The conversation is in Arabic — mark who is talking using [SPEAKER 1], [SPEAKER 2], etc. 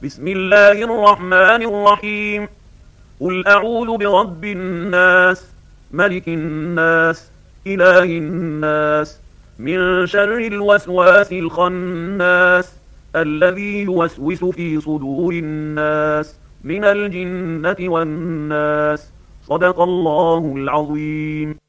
[SPEAKER 1] بسم الله الرحمن الرحيم. قل أعوذ برب الناس، ملك الناس، إله الناس، من شر الوسواس الخناس، الذي يوسوس في صدور الناس من الجنة والناس. صدق الله العظيم.